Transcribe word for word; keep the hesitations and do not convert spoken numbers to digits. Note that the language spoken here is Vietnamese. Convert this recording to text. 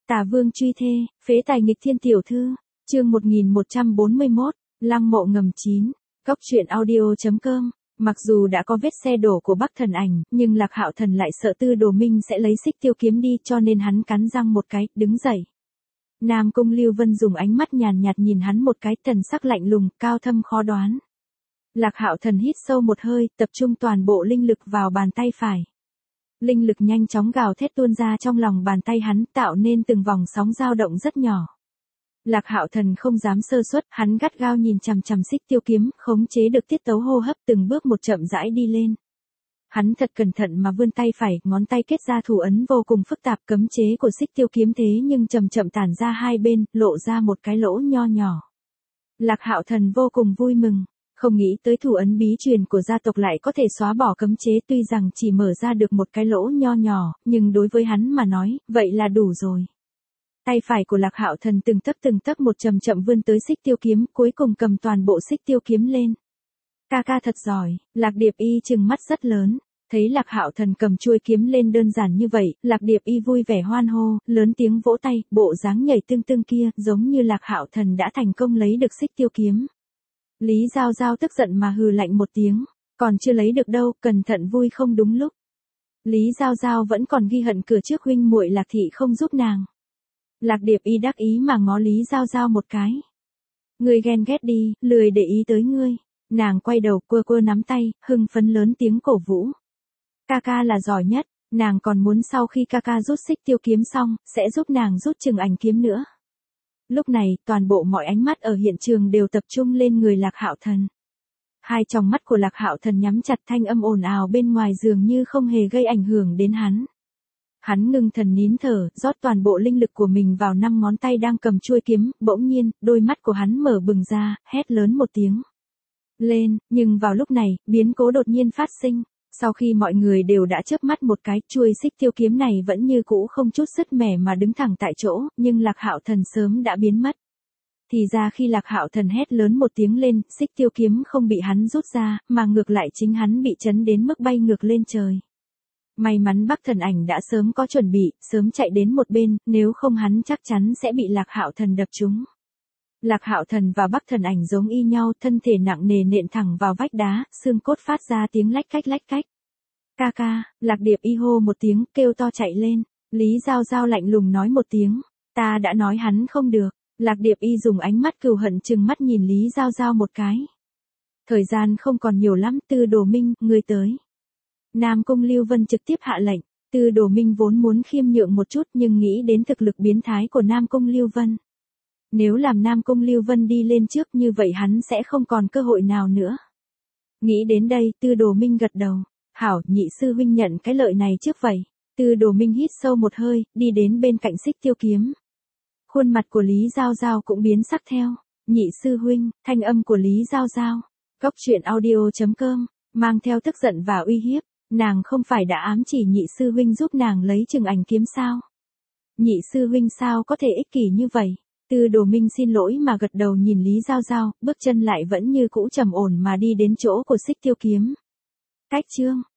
Tả Vương truy thê, phế tài nghịch thiên tiểu thư, chương một nghìn một trăm bốn mươi mốt, Lăng mộ ngầm chín, Cốc truyện audio.com. Mặc dù đã có vết xe đổ của Bắc Thần Ảnh, nhưng Lạc Hạo Thần lại sợ Tư Đồ Minh sẽ lấy Xích Tiêu kiếm đi, cho nên hắn cắn răng một cái, đứng dậy. Nam Cung Lưu Vân dùng ánh mắt nhàn nhạt nhìn hắn một cái, thần sắc lạnh lùng, cao thâm khó đoán. Lạc Hạo Thần hít sâu một hơi, tập trung toàn bộ linh lực vào bàn tay phải. Linh lực nhanh chóng gào thét tuôn ra trong lòng bàn tay hắn, tạo nên từng vòng sóng dao động rất nhỏ. Lạc Hạo Thần không dám sơ suất, hắn gắt gao nhìn chằm chằm Xích Tiêu kiếm, khống chế được tiết tấu hô hấp, từng bước một chậm rãi đi lên. Hắn thật cẩn thận mà vươn tay phải, ngón tay kết ra thủ ấn vô cùng phức tạp, cấm chế của Xích Tiêu kiếm thế nhưng chậm chậm tản ra hai bên, lộ ra một cái lỗ nho nhỏ. Lạc Hạo Thần vô cùng vui mừng, không nghĩ tới thủ ấn bí truyền của gia tộc lại có thể xóa bỏ cấm chế, tuy rằng chỉ mở ra được một cái lỗ nho nhỏ, nhưng đối với hắn mà nói, vậy là đủ rồi. Tay phải của Lạc Hạo Thần từng tấc từng tấc một chậm chậm vươn tới Xích Tiêu kiếm, cuối cùng cầm toàn bộ Xích Tiêu kiếm lên. Ca ca thật giỏi, Lạc Điệp Y trừng mắt rất lớn, thấy Lạc Hạo Thần cầm chuôi kiếm lên đơn giản như vậy, Lạc Điệp Y vui vẻ hoan hô, lớn tiếng vỗ tay, bộ dáng nhảy tưng tưng kia, giống như Lạc Hạo Thần đã thành công lấy được Xích Tiêu kiếm. Lý Giao Giao tức giận mà hừ lạnh một tiếng, còn chưa lấy được đâu, cẩn thận vui không đúng lúc. Lý Giao Giao vẫn còn ghi hận cửa trước huynh muội Lạc thị không giúp nàng. Lạc Điệp Y đắc ý mà ngó Lý Giao Giao một cái. Ngươi ghen ghét đi, lười để ý tới ngươi. Nàng quay đầu quơ quơ nắm tay, hưng phấn lớn tiếng cổ vũ. Ca ca là giỏi nhất, nàng còn muốn sau khi ca ca rút Xích Tiêu kiếm xong, sẽ giúp nàng rút Trừng Ảnh kiếm nữa. Lúc này, toàn bộ mọi ánh mắt ở hiện trường đều tập trung lên người Lạc Hạo Thần. Hai tròng mắt của Lạc Hạo Thần nhắm chặt, thanh âm ồn ào bên ngoài dường như không hề gây ảnh hưởng đến hắn. Hắn ngưng thần nín thở, rót toàn bộ linh lực của mình vào năm ngón tay đang cầm chuôi kiếm, bỗng nhiên, đôi mắt của hắn mở bừng ra, hét lớn một tiếng. Lên, nhưng vào lúc này, biến cố đột nhiên phát sinh. Sau khi mọi người đều đã chớp mắt một cái, chuôi Xích Tiêu kiếm này vẫn như cũ không chút sứt mẻ mà đứng thẳng tại chỗ, nhưng Lạc Hạo Thần sớm đã biến mất. Thì ra khi Lạc Hạo Thần hét lớn một tiếng lên, Xích Tiêu kiếm không bị hắn rút ra, mà ngược lại chính hắn bị chấn đến mức bay ngược lên trời. May mắn Bắc Thần Ảnh đã sớm có chuẩn bị, sớm chạy đến một bên, nếu không hắn chắc chắn sẽ bị Lạc Hạo Thần đập trúng. Lạc Hạo Thần và Bắc Thần Ảnh giống y nhau, thân thể nặng nề nện thẳng vào vách đá, xương cốt phát ra tiếng lách cách lách cách. Ca ca, Lạc Điệp Y hô một tiếng, kêu to chạy lên. Lý Giao Giao lạnh lùng nói một tiếng, ta đã nói hắn không được. Lạc Điệp Y dùng ánh mắt cừu hận trừng mắt nhìn Lý Giao Giao một cái. Thời gian không còn nhiều lắm, Tư Đồ Minh, ngươi tới. Nam Cung Lưu Vân trực tiếp hạ lệnh. Tư Đồ Minh vốn muốn khiêm nhượng một chút nhưng nghĩ đến thực lực biến thái của Nam Cung Lưu Vân. Nếu làm Nam Cung Lưu Vân đi lên trước như vậy hắn sẽ không còn cơ hội nào nữa. Nghĩ đến đây, Tư Đồ Minh gật đầu. Hảo, nhị sư huynh nhận cái lợi này trước vậy. Tư Đồ Minh hít sâu một hơi, đi đến bên cạnh Xích Tiêu kiếm. Khuôn mặt của Lý Giao Giao cũng biến sắc theo. Nhị sư huynh, thanh âm của Lý Giao Giao. Cốc truyện audio.com, mang theo tức giận và uy hiếp. Nàng không phải đã ám chỉ nhị sư huynh giúp nàng lấy Trừng Ảnh kiếm sao? Nhị sư huynh sao có thể ích kỷ như vậy? Tư Đồ Minh xin lỗi mà gật đầu nhìn Lý Giao Giao, bước chân lại vẫn như cũ trầm ổn mà đi đến chỗ của Xích Tiêu kiếm. Cách chương